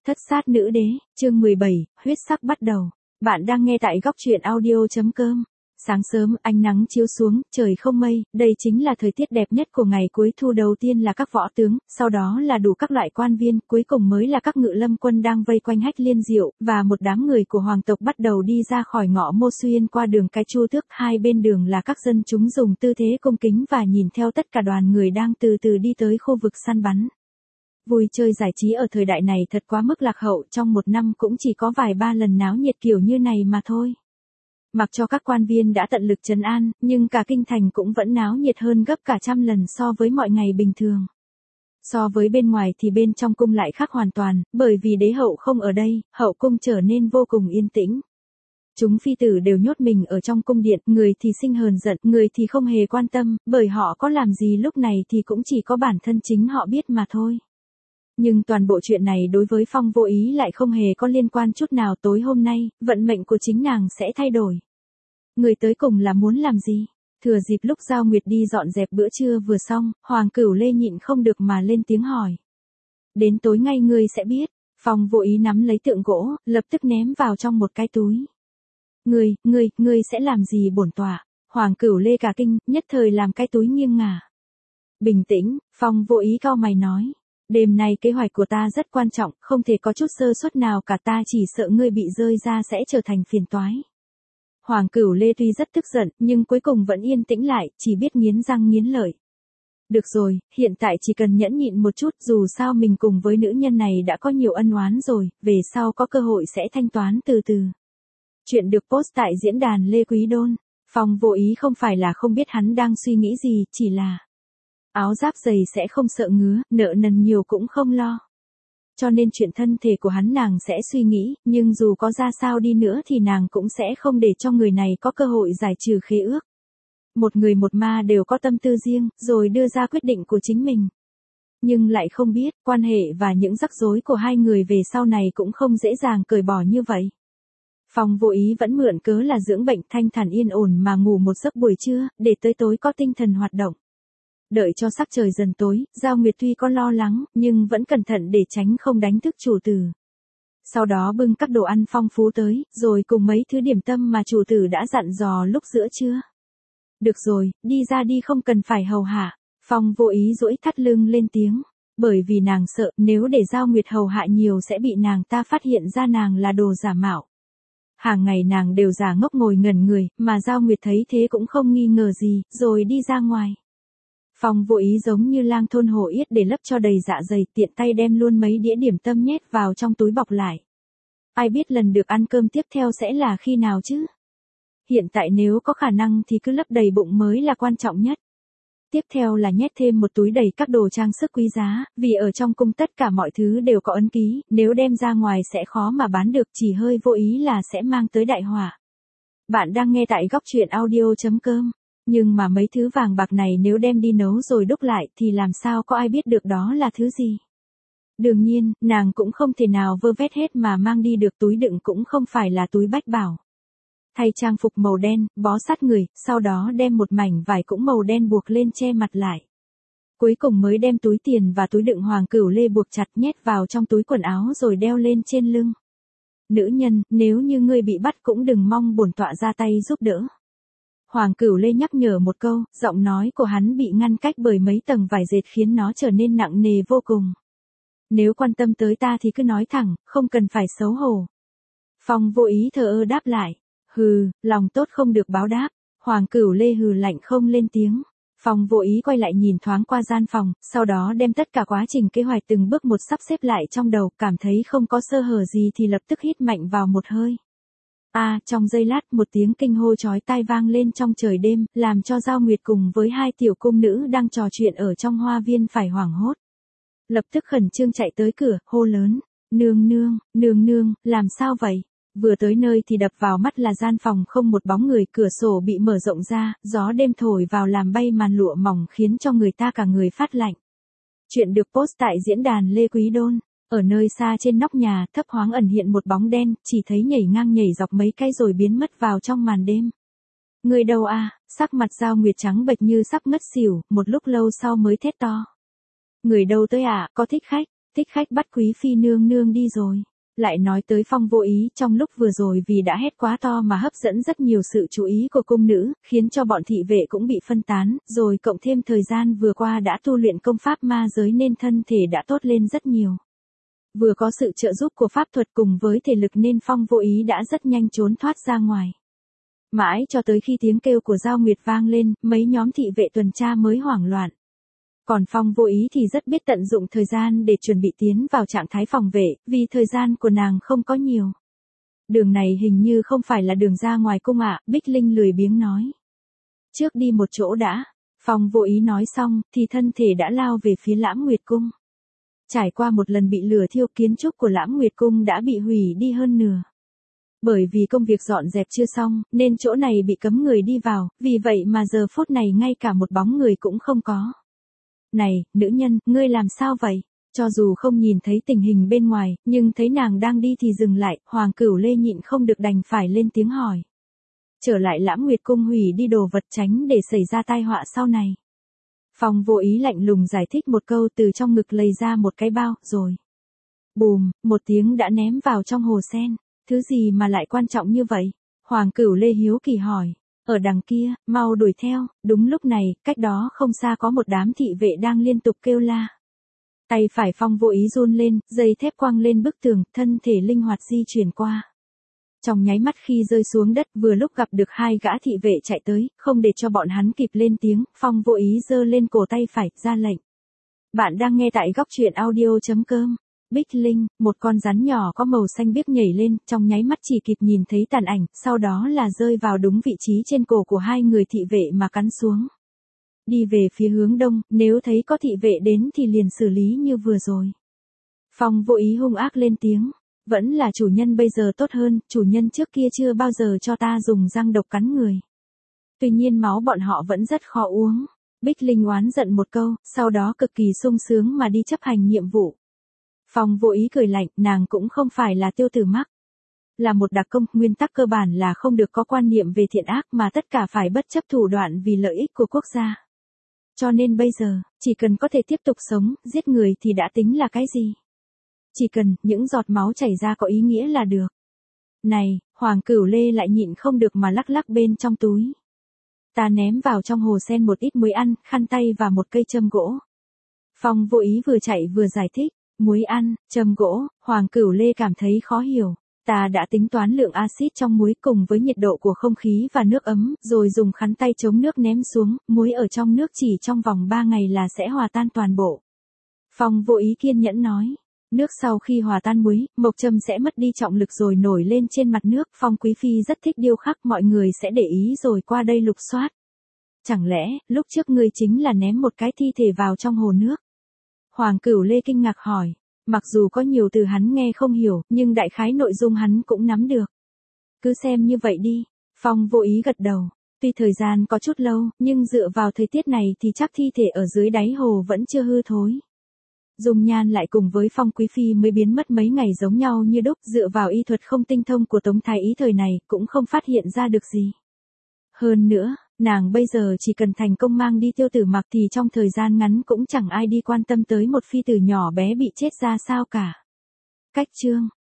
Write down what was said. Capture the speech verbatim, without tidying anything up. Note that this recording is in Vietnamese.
Thất sát nữ đế, chương mười bảy, huyết sắc bắt đầu. Bạn đang nghe tại góc truyện audio.com. Sáng sớm, ánh nắng chiếu xuống, trời không mây, đây chính là thời tiết đẹp nhất của ngày cuối thu. Đầu tiên là các võ tướng, sau đó là đủ các loại quan viên, cuối cùng mới là các ngự lâm quân đang vây quanh Hách Liên Diệu, và một đám người của hoàng tộc bắt đầu đi ra khỏi ngõ mô xuyên qua đường cái Chu Tước. Hai bên đường là các dân chúng dùng tư thế cung kính và nhìn theo tất cả đoàn người đang từ từ đi tới khu vực săn bắn. Vui chơi giải trí ở thời đại này thật quá mức lạc hậu, trong một năm cũng chỉ có vài ba lần náo nhiệt kiểu như này mà thôi. Mặc cho các quan viên đã tận lực trấn an, nhưng cả kinh thành cũng vẫn náo nhiệt hơn gấp cả trăm lần so với mọi ngày bình thường. So với bên ngoài thì bên trong cung lại khác hoàn toàn, bởi vì đế hậu không ở đây, hậu cung trở nên vô cùng yên tĩnh. Chúng phi tử đều nhốt mình ở trong cung điện, người thì sinh hờn giận, người thì không hề quan tâm, bởi họ có làm gì lúc này thì cũng chỉ có bản thân chính họ biết mà thôi. Nhưng toàn bộ chuyện này đối với Phong Vô Ý lại không hề có liên quan chút nào. Tối hôm nay, vận mệnh của chính nàng sẽ thay đổi. Người tới cùng là muốn làm gì? Thừa dịp lúc Giao Nguyệt đi dọn dẹp bữa trưa vừa xong, Hoàng Cửu Lê nhịn không được mà lên tiếng hỏi. Đến tối ngay ngươi sẽ biết. Phong Vô Ý nắm lấy tượng gỗ, lập tức ném vào trong một cái túi. Ngươi, ngươi, ngươi sẽ làm gì bổn tọa? Hoàng Cửu Lê cả kinh, nhất thời làm cái túi nghiêng ngả. Bình tĩnh, Phong Vô Ý cau mày nói. Đêm nay kế hoạch của ta rất quan trọng, không thể có chút sơ suất nào cả, ta chỉ sợ ngươi bị rơi ra sẽ trở thành phiền toái. Hoàng Cửu Lê tuy rất tức giận, nhưng cuối cùng vẫn yên tĩnh lại, chỉ biết nghiến răng nghiến lợi. Được rồi, hiện tại chỉ cần nhẫn nhịn một chút, dù sao mình cùng với nữ nhân này đã có nhiều ân oán rồi, về sau có cơ hội sẽ thanh toán từ từ. Chuyện được post tại diễn đàn Lê Quý Đôn. Phong Vô Ý không phải là không biết hắn đang suy nghĩ gì, chỉ là áo giáp dày sẽ không sợ ngứa, nợ nần nhiều cũng không lo. Cho nên chuyện thân thể của hắn nàng sẽ suy nghĩ, nhưng dù có ra sao đi nữa thì nàng cũng sẽ không để cho người này có cơ hội giải trừ khế ước. Một người một ma đều có tâm tư riêng, rồi đưa ra quyết định của chính mình. Nhưng lại không biết, quan hệ và những rắc rối của hai người về sau này cũng không dễ dàng cởi bỏ như vậy. Phong Vô Ý vẫn mượn cớ là dưỡng bệnh, thanh thản yên ổn mà ngủ một giấc buổi trưa, để tới tối có tinh thần hoạt động. Đợi cho sắc trời dần tối, Giao Nguyệt tuy có lo lắng, nhưng vẫn cẩn thận để tránh không đánh thức chủ tử. Sau đó bưng các đồ ăn phong phú tới, rồi cùng mấy thứ điểm tâm mà chủ tử đã dặn dò lúc giữa trưa. Được rồi, đi ra đi, không cần phải hầu hạ. Phong Vô Ý duỗi thắt lưng lên tiếng, bởi vì nàng sợ nếu để Giao Nguyệt hầu hạ nhiều sẽ bị nàng ta phát hiện ra nàng là đồ giả mạo. Hàng ngày nàng đều giả ngốc ngồi ngẩn người, mà Giao Nguyệt thấy thế cũng không nghi ngờ gì, rồi đi ra ngoài. Phong Vô Ý giống như lang thôn hổ yết để lấp cho đầy dạ dày, tiện tay đem luôn mấy đĩa điểm tâm nhét vào trong túi bọc lại. Ai biết lần được ăn cơm tiếp theo sẽ là khi nào chứ? Hiện tại nếu có khả năng thì cứ lấp đầy bụng mới là quan trọng nhất. Tiếp theo là nhét thêm một túi đầy các đồ trang sức quý giá, vì ở trong cung tất cả mọi thứ đều có ấn ký, nếu đem ra ngoài sẽ khó mà bán được, chỉ hơi vô ý là sẽ mang tới đại họa. Bạn đang nghe tại góc truyện audio.com. Nhưng mà mấy thứ vàng bạc này nếu đem đi nấu rồi đúc lại thì làm sao có ai biết được đó là thứ gì. Đương nhiên, nàng cũng không thể nào vơ vét hết mà mang đi được, túi đựng cũng không phải là túi bách bảo. Thay trang phục màu đen, bó sát người, sau đó đem một mảnh vải cũng màu đen buộc lên che mặt lại. Cuối cùng mới đem túi tiền và túi đựng Hoàng Cửu Lê buộc chặt nhét vào trong túi quần áo rồi đeo lên trên lưng. Nữ nhân, nếu như ngươi bị bắt cũng đừng mong bổn tọa ra tay giúp đỡ. Hoàng Cửu Lê nhắc nhở một câu, giọng nói của hắn bị ngăn cách bởi mấy tầng vải dệt khiến nó trở nên nặng nề vô cùng. Nếu quan tâm tới ta thì cứ nói thẳng, không cần phải xấu hổ. Phong Vô Ý thờ ơ đáp lại. Hừ, lòng tốt không được báo đáp. Hoàng Cửu Lê hừ lạnh không lên tiếng. Phong Vô Ý quay lại nhìn thoáng qua gian phòng, sau đó đem tất cả quá trình kế hoạch từng bước một sắp xếp lại trong đầu, cảm thấy không có sơ hở gì thì lập tức hít mạnh vào một hơi. À, trong giây lát một tiếng kinh hô chói tai vang lên trong trời đêm, làm cho Giao Nguyệt cùng với hai tiểu cung nữ đang trò chuyện ở trong hoa viên phải hoảng hốt. Lập tức khẩn trương chạy tới cửa, hô lớn, nương nương, nương nương, làm sao vậy? Vừa tới nơi thì đập vào mắt là gian phòng không một bóng người, cửa sổ bị mở rộng ra, gió đêm thổi vào làm bay màn lụa mỏng khiến cho người ta cả người phát lạnh. Chuyện được post tại diễn đàn Lê Quý Đôn. Ở nơi xa trên nóc nhà, thấp thoáng ẩn hiện một bóng đen, chỉ thấy nhảy ngang nhảy dọc mấy cái rồi biến mất vào trong màn đêm. Người đâu à? Sắc mặt Giao Nguyệt trắng bệch như sắp ngất xỉu, một lúc lâu sau mới thét to. Người đâu tới à, có thích khách? thích khách bắt quý phi nương nương đi rồi. Lại nói tới Phong Vô Ý, trong lúc vừa rồi vì đã hét quá to mà hấp dẫn rất nhiều sự chú ý của cung nữ, khiến cho bọn thị vệ cũng bị phân tán, rồi cộng thêm thời gian vừa qua đã tu luyện công pháp ma giới nên thân thể đã tốt lên rất nhiều. Vừa có sự trợ giúp của pháp thuật cùng với thể lực nên Phong Vô Ý đã rất nhanh trốn thoát ra ngoài. Mãi cho tới khi tiếng kêu của Giao Nguyệt vang lên, mấy nhóm thị vệ tuần tra mới hoảng loạn. Còn Phong Vô Ý thì rất biết tận dụng thời gian để chuẩn bị tiến vào trạng thái phòng vệ, vì thời gian của nàng không có nhiều. Đường này hình như không phải là đường ra ngoài cung ạ, Bích Linh lười biếng nói. Trước đi một chỗ đã. Phong Vô Ý nói xong, thì thân thể đã lao về phía Lãm Nguyệt Cung. Trải qua một lần bị lửa thiêu, kiến trúc của Lãm Nguyệt Cung đã bị hủy đi hơn nửa. Bởi vì công việc dọn dẹp chưa xong, nên chỗ này bị cấm người đi vào, vì vậy mà giờ phút này ngay cả một bóng người cũng không có. Này, nữ nhân, ngươi làm sao vậy? Cho dù không nhìn thấy tình hình bên ngoài, nhưng thấy nàng đang đi thì dừng lại, Hoàng Cửu Lê nhịn không được đành phải lên tiếng hỏi. Trở lại Lãm Nguyệt Cung hủy đi đồ vật tránh để xảy ra tai họa sau này. Phong Vô Ý lạnh lùng giải thích một câu, từ trong ngực lấy ra một cái bao, rồi. Bùm, một tiếng đã ném vào trong hồ sen. Thứ gì mà lại quan trọng như vậy? Hoàng Cửu Lê hiếu kỳ hỏi. Ở đằng kia, mau đuổi theo. Đúng lúc này, cách đó không xa có một đám thị vệ đang liên tục kêu la. Tay phải Phong Vô Ý run lên, dây thép quăng lên bức tường, thân thể linh hoạt di chuyển qua. Trong nháy mắt khi rơi xuống đất, vừa lúc gặp được hai gã thị vệ chạy tới, không để cho bọn hắn kịp lên tiếng, Phong Vô Ý giơ lên cổ tay phải, ra lệnh. Bạn đang nghe tại góc truyện audio chấm com. Bích Linh, một con rắn nhỏ có màu xanh biếc nhảy lên, trong nháy mắt chỉ kịp nhìn thấy tàn ảnh, sau đó là rơi vào đúng vị trí trên cổ của hai người thị vệ mà cắn xuống. Đi về phía hướng đông, nếu thấy có thị vệ đến thì liền xử lý như vừa rồi. Phong Vô Ý hung ác lên tiếng. Vẫn là chủ nhân bây giờ tốt hơn, chủ nhân trước kia chưa bao giờ cho ta dùng răng độc cắn người. Tuy nhiên máu bọn họ vẫn rất khó uống. Bích Linh oán giận một câu, sau đó cực kỳ sung sướng mà đi chấp hành nhiệm vụ. Phong Vô Ý cười lạnh, nàng cũng không phải là tiêu tử mắc. Là một đặc công, nguyên tắc cơ bản là không được có quan niệm về thiện ác mà tất cả phải bất chấp thủ đoạn vì lợi ích của quốc gia. Cho nên bây giờ, chỉ cần có thể tiếp tục sống, giết người thì đã tính là cái gì? Chỉ cần những giọt máu chảy ra có ý nghĩa là được. Này, Hoàng Cửu Lê lại nhịn không được mà lắc lắc bên trong túi. Ta ném vào trong hồ sen một ít muối ăn, khăn tay và một cây châm gỗ. Phong Vô Ý vừa chạy vừa giải thích. Muối ăn, châm gỗ, Hoàng Cửu Lê cảm thấy khó hiểu. Ta đã tính toán lượng axit trong muối cùng với nhiệt độ của không khí và nước ấm, rồi dùng khăn tay chống nước ném xuống, muối ở trong nước chỉ trong vòng ba ngày là sẽ hòa tan toàn bộ. Phong Vô Ý kiên nhẫn nói. Nước sau khi hòa tan muối, mộc châm sẽ mất đi trọng lực rồi nổi lên trên mặt nước. Phong Quý Phi rất thích điêu khắc, mọi người sẽ để ý rồi qua đây lục soát. Chẳng lẽ, lúc trước ngươi chính là ném một cái thi thể vào trong hồ nước? Hoàng Cửu Lê kinh ngạc hỏi. Mặc dù có nhiều từ hắn nghe không hiểu, nhưng đại khái nội dung hắn cũng nắm được. Cứ xem như vậy đi. Phong Vô Ý gật đầu. Tuy thời gian có chút lâu, nhưng dựa vào thời tiết này thì chắc thi thể ở dưới đáy hồ vẫn chưa hư thối. Dung nhan lại cùng với Phong Quý Phi mới biến mất mấy ngày giống nhau như đúc, dựa vào y thuật không tinh thông của Tống Thái Ý thời này cũng không phát hiện ra được gì. Hơn nữa, nàng bây giờ chỉ cần thành công mang đi tiêu tử mặc thì trong thời gian ngắn cũng chẳng ai đi quan tâm tới một phi tử nhỏ bé bị chết ra sao cả. Cách chương